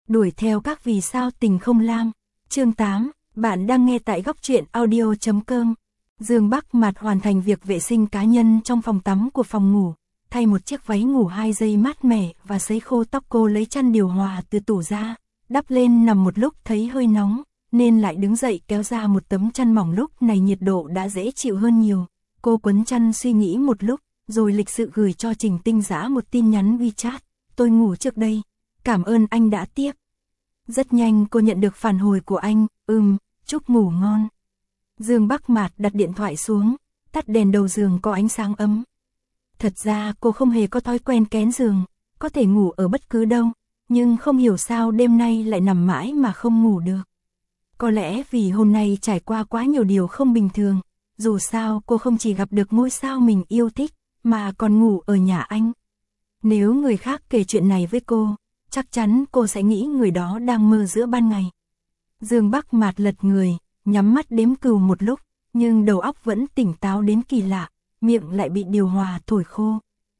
Đuổi theo các vì sao tình không lam. Chương 8, bạn đang nghe tại góc truyện audio.com. Dương Bắc Mạt hoàn thành việc vệ sinh cá nhân trong phòng tắm của phòng ngủ, thay một chiếc váy ngủ 2 giây mát mẻ và sấy khô tóc. Cô lấy chăn điều hòa từ tủ ra, đắp lên nằm một lúc thấy hơi nóng, nên lại đứng dậy kéo ra một tấm chăn mỏng. Lúc này nhiệt độ đã dễ chịu hơn nhiều. Cô quấn chăn suy nghĩ một lúc, rồi lịch sự gửi cho Trình Tinh Dã một tin nhắn WeChat. Tôi ngủ trước đây, cảm ơn anh đã tiếp. Rất nhanh cô nhận được phản hồi của anh, chúc ngủ ngon. Dương Bắc Mạt đặt điện thoại xuống, tắt đèn đầu giường có ánh sáng ấm. Thật ra cô không hề có thói quen kén giường, có thể ngủ ở bất cứ đâu, nhưng không hiểu sao đêm nay lại nằm mãi mà không ngủ được. Có lẽ vì hôm nay trải qua quá nhiều điều không bình thường, dù sao cô không chỉ gặp được ngôi sao mình yêu thích, mà còn ngủ ở nhà anh. Nếu người khác kể chuyện này với cô, chắc chắn cô sẽ nghĩ người đó đang mơ giữa ban ngày. Dương Bắc Mạt lật người, nhắm mắt đếm cừu một lúc, nhưng đầu óc vẫn tỉnh táo đến kỳ lạ, miệng lại bị điều hòa thổi khô.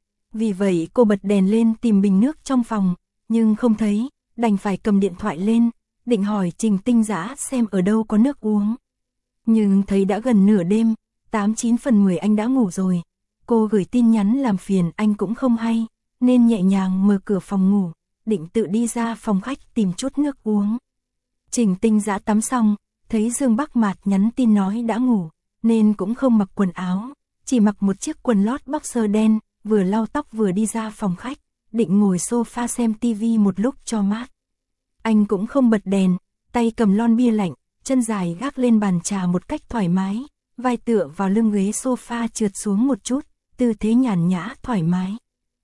Vì vậy cô bật đèn lên tìm bình nước trong phòng, nhưng không thấy, đành phải cầm điện thoại lên, định hỏi Trình Tinh Dã xem ở đâu có nước uống. Nhưng thấy đã gần nửa đêm, 8-9 phần 10 anh đã ngủ rồi. Cô gửi tin nhắn làm phiền anh cũng không hay, nên nhẹ nhàng mở cửa phòng ngủ, định tự đi ra phòng khách tìm chút nước uống. Trình Tinh Dã tắm xong, thấy Dương Bắc Mạt nhắn tin nói đã ngủ, nên cũng không mặc quần áo, chỉ mặc một chiếc quần lót boxer đen, vừa lau tóc vừa đi ra phòng khách, định ngồi sofa xem tivi một lúc cho mát. Anh cũng không bật đèn, tay cầm lon bia lạnh, chân dài gác lên bàn trà một cách thoải mái, vai tựa vào lưng ghế sofa trượt xuống một chút, tư thế nhàn nhã thoải mái.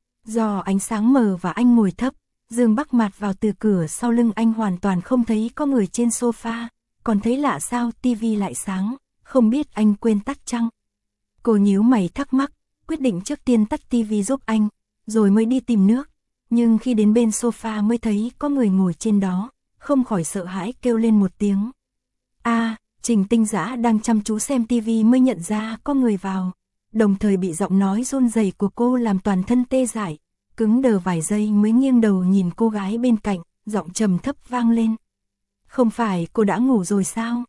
Do ánh sáng mờ và anh ngồi thấp, Dương Bắc Mạt vào từ cửa sau lưng anh hoàn toàn không thấy có người trên sofa, còn thấy lạ sao tivi lại sáng, không biết anh quên tắt chăng. Cô nhíu mày thắc mắc, quyết định trước tiên tắt tivi giúp anh, rồi mới đi tìm nước, nhưng khi đến bên sofa mới thấy có người ngồi trên đó, không khỏi sợ hãi kêu lên một tiếng. Trình Tinh Dã đang chăm chú xem tivi mới nhận ra có người vào, đồng thời bị giọng nói run rẩy của cô làm toàn thân tê dại, cứng đờ vài giây mới nghiêng đầu nhìn cô gái bên cạnh, giọng trầm thấp vang lên. Không phải cô đã ngủ rồi sao?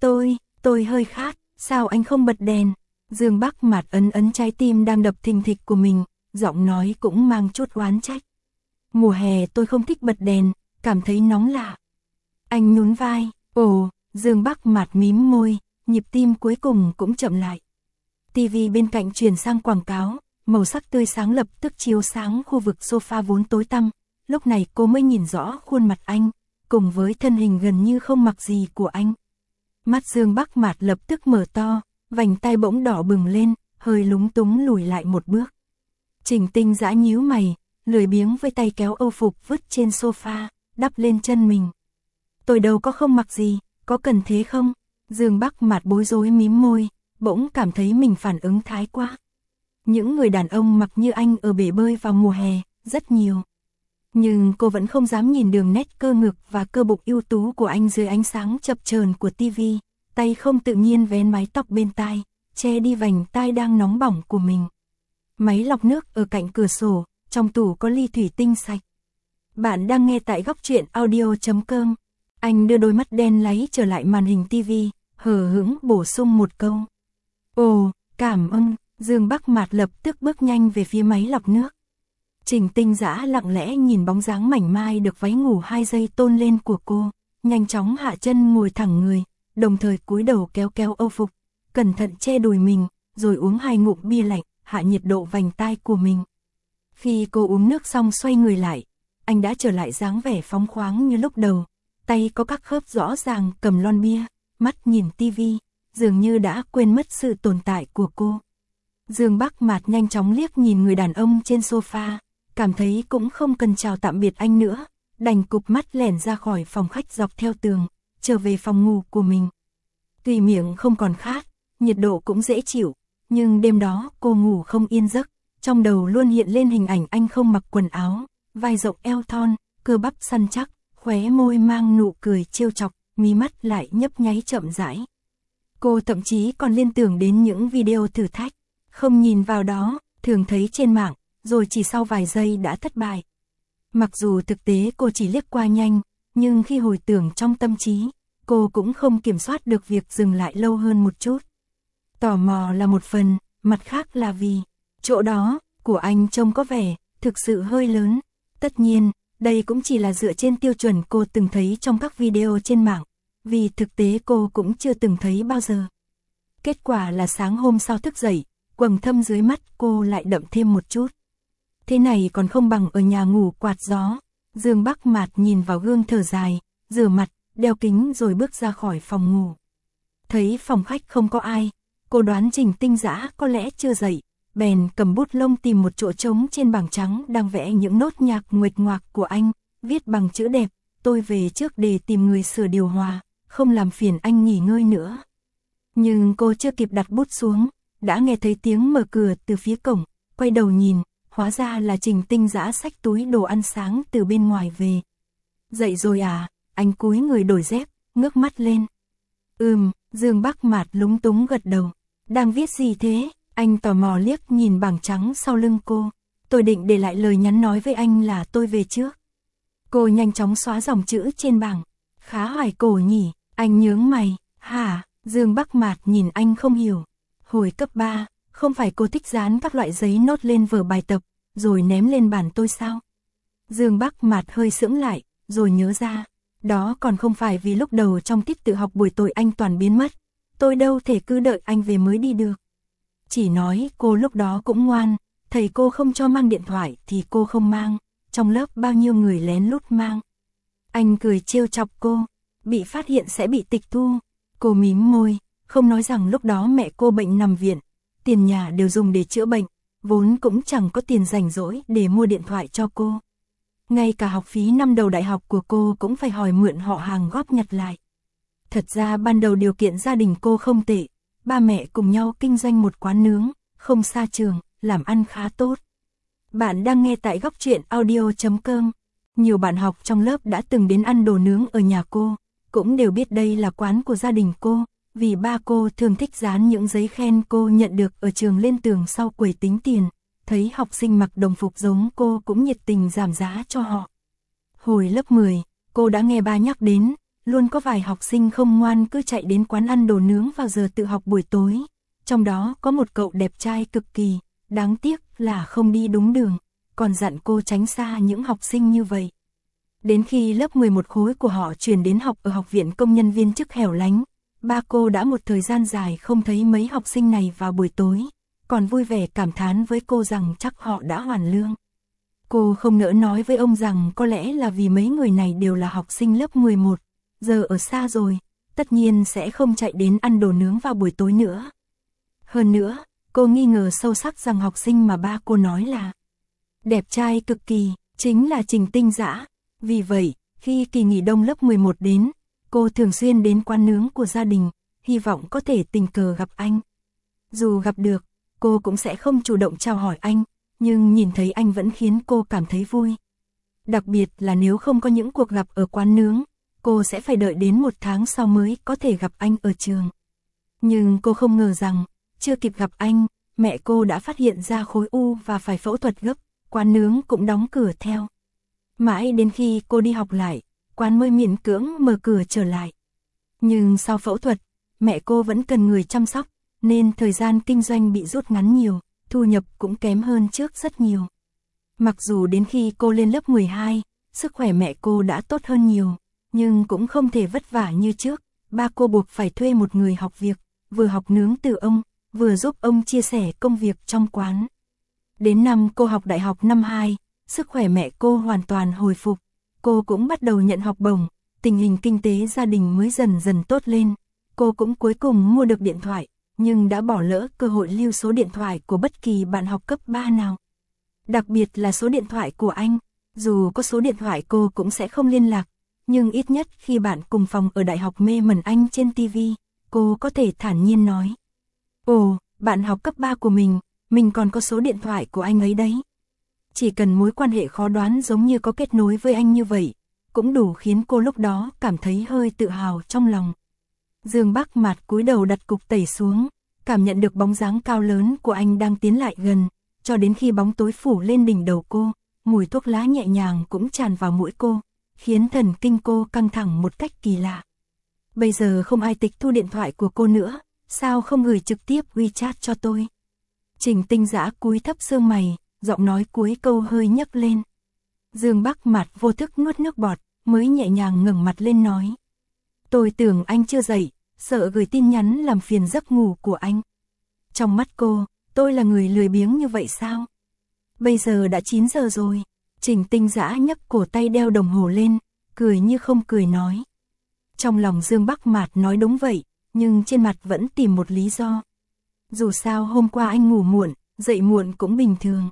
Tôi hơi khát, sao anh không bật đèn? Dương Bắc Mạt ấn trái tim đang đập thình thịch của mình, giọng nói cũng mang chút oán trách. Mùa hè tôi không thích bật đèn, cảm thấy nóng lạ. Anh nhún vai, Dương Bắc Mạt mím môi, nhịp tim cuối cùng cũng chậm lại. TV bên cạnh chuyển sang quảng cáo, màu sắc tươi sáng lập tức chiếu sáng khu vực sofa vốn tối tăm. Lúc này cô mới nhìn rõ khuôn mặt anh, cùng với thân hình gần như không mặc gì của anh. Mắt Dương Bắc Mạt lập tức mở to, vành tai bỗng đỏ bừng lên, hơi lúng túng lùi lại một bước. Trình Tinh Dã nhíu mày, lười biếng với tay kéo âu phục vứt trên sofa, đắp lên chân mình. Tôi đâu có không mặc gì, có cần thế không? Dương Bắc Mạt bối rối mím môi, bỗng cảm thấy mình phản ứng thái quá. Những người đàn ông mặc như anh ở bể bơi vào mùa hè, rất nhiều. Nhưng cô vẫn không dám nhìn đường nét cơ ngực và cơ bụng ưu tú của anh dưới ánh sáng chập chờn của tivi, tay không tự nhiên vén mái tóc bên tai, che đi vành tai đang nóng bỏng của mình. Máy lọc nước ở cạnh cửa sổ, trong tủ có ly thủy tinh sạch. Bạn đang nghe tại góc truyện audio.com. Anh đưa đôi mắt đen láy trở lại màn hình tivi, hờ hững bổ sung một câu. Cảm ơn. Dương Bắc Mạt lập tức bước nhanh về phía máy lọc nước. Trình Tinh Dã lặng lẽ nhìn bóng dáng mảnh mai được váy ngủ 2 giây tôn lên của cô, nhanh chóng hạ chân ngồi thẳng người, đồng thời cúi đầu kéo âu phục, cẩn thận che đùi mình, rồi uống 2 ngụm bia lạnh, hạ nhiệt độ vành tai của mình. Khi cô uống nước xong xoay người lại, anh đã trở lại dáng vẻ phóng khoáng như lúc đầu, tay có các khớp rõ ràng cầm lon bia, mắt nhìn tivi, dường như đã quên mất sự tồn tại của cô. Dương Bắc Mạt nhanh chóng liếc nhìn người đàn ông trên sofa, cảm thấy cũng không cần chào tạm biệt anh nữa, đành cụp mắt lẻn ra khỏi phòng khách dọc theo tường, trở về phòng ngủ của mình. Tuy miệng không còn khát, nhiệt độ cũng dễ chịu, nhưng đêm đó cô ngủ không yên giấc, trong đầu luôn hiện lên hình ảnh anh không mặc quần áo, vai rộng eo thon, cơ bắp săn chắc, khóe môi mang nụ cười trêu chọc, mí mắt lại nhấp nháy chậm rãi. Cô thậm chí còn liên tưởng đến những video thử thách, không nhìn vào đó, thường thấy trên mạng, rồi chỉ sau vài giây đã thất bại. Mặc dù thực tế cô chỉ liếc qua nhanh, nhưng khi hồi tưởng trong tâm trí, cô cũng không kiểm soát được việc dừng lại lâu hơn một chút. Tò mò là một phần, mặt khác là vì chỗ đó của anh trông có vẻ thực sự hơi lớn. Tất nhiên, đây cũng chỉ là dựa trên tiêu chuẩn cô từng thấy trong các video trên mạng, vì thực tế cô cũng chưa từng thấy bao giờ. Kết quả là sáng hôm sau thức dậy, quầng thâm dưới mắt cô lại đậm thêm một chút. Thế này còn không bằng ở nhà ngủ quạt gió. Dương Bắc Mạt nhìn vào gương thở dài, rửa mặt, đeo kính rồi bước ra khỏi phòng ngủ. Thấy phòng khách không có ai, cô đoán Trình Tinh Dã có lẽ chưa dậy, bèn cầm bút lông tìm một chỗ trống trên bảng trắng đang vẽ những nốt nhạc nguệch ngoạc của anh, viết bằng chữ đẹp, tôi về trước để tìm người sửa điều hòa, không làm phiền anh nghỉ ngơi nữa. Nhưng cô chưa kịp đặt bút xuống, đã nghe thấy tiếng mở cửa từ phía cổng, quay đầu nhìn, hóa ra là Trình Tinh Dã xách túi đồ ăn sáng từ bên ngoài về. Dậy rồi à? Anh cúi người đổi dép, ngước mắt lên. Dương Bắc Mạt lúng túng gật đầu. Đang viết gì thế? Anh tò mò liếc nhìn bảng trắng sau lưng cô. Tôi định để lại lời nhắn nói với anh là tôi về trước. Cô nhanh chóng xóa dòng chữ trên bảng. Khá hoài cổ nhỉ? Anh nhướng mày. Hả? Dương Bắc Mạt nhìn anh không hiểu. Hồi cấp 3, không phải cô thích dán các loại giấy nốt lên vở bài tập, rồi ném lên bàn tôi sao? Dương Bắc Mạt hơi sững lại, rồi nhớ ra. Đó còn không phải vì lúc đầu trong tiết tự học buổi tối anh toàn biến mất. Tôi đâu thể cứ đợi anh về mới đi được. Chỉ nói cô lúc đó cũng ngoan, thầy cô không cho mang điện thoại thì cô không mang, trong lớp bao nhiêu người lén lút mang. Anh cười trêu chọc cô, bị phát hiện sẽ bị tịch thu. Cô mím môi, không nói rằng lúc đó mẹ cô bệnh nằm viện, tiền nhà đều dùng để chữa bệnh, vốn cũng chẳng có tiền rảnh rỗi để mua điện thoại cho cô. Ngay cả học phí năm đầu đại học của cô cũng phải hỏi mượn họ hàng góp nhặt lại. Thật ra ban đầu điều kiện gia đình cô không tệ, ba mẹ cùng nhau kinh doanh một quán nướng, không xa trường, làm ăn khá tốt. Bạn đang nghe tại Góc Truyện Audio.com. Nhiều bạn học trong lớp đã từng đến ăn đồ nướng ở nhà cô, cũng đều biết đây là quán của gia đình cô, vì ba cô thường thích dán những giấy khen cô nhận được ở trường lên tường sau quầy tính tiền. Thấy học sinh mặc đồng phục giống cô cũng nhiệt tình giảm giá cho họ. Hồi lớp 10, cô đã nghe ba nhắc đến, luôn có vài học sinh không ngoan cứ chạy đến quán ăn đồ nướng vào giờ tự học buổi tối. Trong đó có một cậu đẹp trai cực kỳ, đáng tiếc là không đi đúng đường, còn dặn cô tránh xa những học sinh như vậy. Đến khi lớp 11 khối của họ chuyển đến học ở học viện công nhân viên chức hẻo lánh, ba cô đã một thời gian dài không thấy mấy học sinh này vào buổi tối, còn vui vẻ cảm thán với cô rằng chắc họ đã hoàn lương. Cô không nỡ nói với ông rằng có lẽ là vì mấy người này đều là học sinh lớp 11, giờ ở xa rồi, tất nhiên sẽ không chạy đến ăn đồ nướng vào buổi tối nữa. Hơn nữa, cô nghi ngờ sâu sắc rằng học sinh mà ba cô nói là đẹp trai cực kỳ, chính là Trình Tinh Dã. Vì vậy, khi kỳ nghỉ đông lớp 11 đến, cô thường xuyên đến quán nướng của gia đình, hy vọng có thể tình cờ gặp anh. Dù gặp được, cô cũng sẽ không chủ động chào hỏi anh, nhưng nhìn thấy anh vẫn khiến cô cảm thấy vui. Đặc biệt là nếu không có những cuộc gặp ở quán nướng, cô sẽ phải đợi đến 1 tháng sau mới có thể gặp anh ở trường. Nhưng cô không ngờ rằng, chưa kịp gặp anh, mẹ cô đã phát hiện ra khối u và phải phẫu thuật gấp, quán nướng cũng đóng cửa theo. Mãi đến khi cô đi học lại, quán mới miễn cưỡng mở cửa trở lại. Nhưng sau phẫu thuật, mẹ cô vẫn cần người chăm sóc, nên thời gian kinh doanh bị rút ngắn nhiều, thu nhập cũng kém hơn trước rất nhiều. Mặc dù đến khi cô lên lớp 12, sức khỏe mẹ cô đã tốt hơn nhiều, nhưng cũng không thể vất vả như trước, ba cô buộc phải thuê một người học việc, vừa học nướng từ ông, vừa giúp ông chia sẻ công việc trong quán. Đến năm cô học đại học năm 2, sức khỏe mẹ cô hoàn toàn hồi phục, cô cũng bắt đầu nhận học bổng, tình hình kinh tế gia đình mới dần dần tốt lên, cô cũng cuối cùng mua được điện thoại, nhưng đã bỏ lỡ cơ hội lưu số điện thoại của bất kỳ bạn học cấp 3 nào. Đặc biệt là số điện thoại của anh, dù có số điện thoại cô cũng sẽ không liên lạc, nhưng ít nhất khi bạn cùng phòng ở đại học mê mẩn anh trên TV, cô có thể thản nhiên nói. Ồ, bạn học cấp 3 của mình còn có số điện thoại của anh ấy đấy. Chỉ cần mối quan hệ khó đoán giống như có kết nối với anh như vậy, cũng đủ khiến cô lúc đó cảm thấy hơi tự hào trong lòng. Dương Bắc Mạt cúi đầu đặt cục tẩy xuống, cảm nhận được bóng dáng cao lớn của anh đang tiến lại gần, cho đến khi bóng tối phủ lên đỉnh đầu cô, mùi thuốc lá nhẹ nhàng cũng tràn vào mũi cô, khiến thần kinh cô căng thẳng một cách kỳ lạ. Bây giờ không ai tịch thu điện thoại của cô nữa, sao không gửi trực tiếp WeChat cho tôi? Trình Tinh Dã cúi thấp xương mày, giọng nói cuối câu hơi nhấc lên. Dương Bắc Mạt vô thức nuốt nước bọt, mới nhẹ nhàng ngẩng mặt lên nói. Tôi tưởng anh chưa dậy, sợ gửi tin nhắn làm phiền giấc ngủ của anh. Trong mắt cô, tôi là người lười biếng như vậy sao? Bây giờ đã 9 giờ rồi. Trình Tinh Dã nhấc cổ tay đeo đồng hồ lên, cười như không cười nói. Trong lòng Dương Bắc Mạt nói đúng vậy, nhưng trên mặt vẫn tìm một lý do. Dù sao hôm qua anh ngủ muộn, dậy muộn cũng bình thường.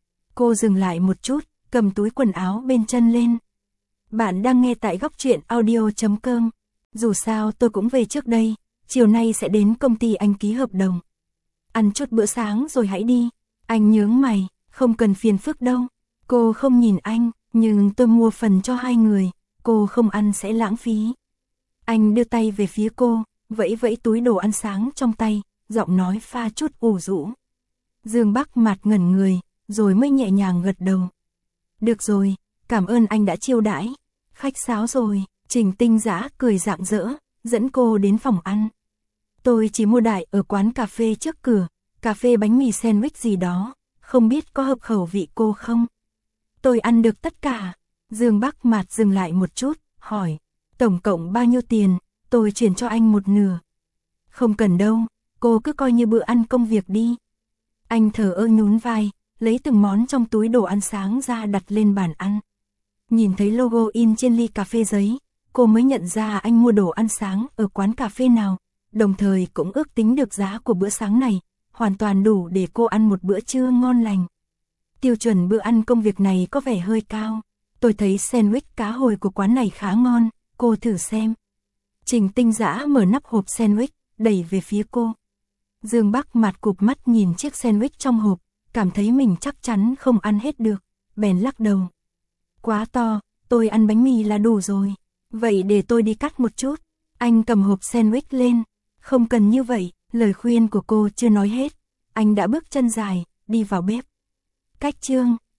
Cô dừng lại một chút, cầm túi quần áo bên chân lên. Bạn đang nghe tại Góc Truyện Audio.com. Dù sao tôi cũng về trước đây, chiều nay sẽ đến công ty anh ký hợp đồng. Ăn chút bữa sáng rồi hãy đi. Anh nhướng mày, không cần phiền phức đâu. Cô không nhìn anh, nhưng tôi mua phần cho 2 người, cô không ăn sẽ lãng phí. Anh đưa tay về phía cô, vẫy vẫy túi đồ ăn sáng trong tay, giọng nói pha chút ủ rũ. Dương Bắc Mạt ngẩn người, rồi mới nhẹ nhàng gật đầu. Được rồi, cảm ơn anh đã chiêu đãi. Khách sáo rồi. Trình Tinh Dã cười rạng rỡ, dẫn cô đến phòng ăn. Tôi chỉ mua đại ở quán cà phê trước cửa, cà phê bánh mì sandwich gì đó, không biết có hợp khẩu vị cô không? Tôi ăn được tất cả. Dương Bắc Mạt dừng lại một chút, hỏi, tổng cộng bao nhiêu tiền, tôi chuyển cho anh một nửa. Không cần đâu, cô cứ coi như bữa ăn công việc đi. Anh thờ ơ nhún vai, lấy từng món trong túi đồ ăn sáng ra đặt lên bàn ăn. Nhìn thấy logo in trên ly cà phê giấy, cô mới nhận ra anh mua đồ ăn sáng ở quán cà phê nào, đồng thời cũng ước tính được giá của bữa sáng này, hoàn toàn đủ để cô ăn một bữa trưa ngon lành. Tiêu chuẩn bữa ăn công việc này có vẻ hơi cao. Tôi thấy sandwich cá hồi của quán này khá ngon, cô thử xem. Trình Tinh Dã mở nắp hộp sandwich, đẩy về phía cô. Dương Bắc Mạt cụp mắt nhìn chiếc sandwich trong hộp, cảm thấy mình chắc chắn không ăn hết được, bèn lắc đầu. Quá to, tôi ăn bánh mì là đủ rồi. Vậy để tôi đi cắt một chút. Anh cầm hộp sandwich lên. Không cần như vậy, lời khuyên của cô chưa nói hết. Anh đã bước chân dài, đi vào bếp. Cách chương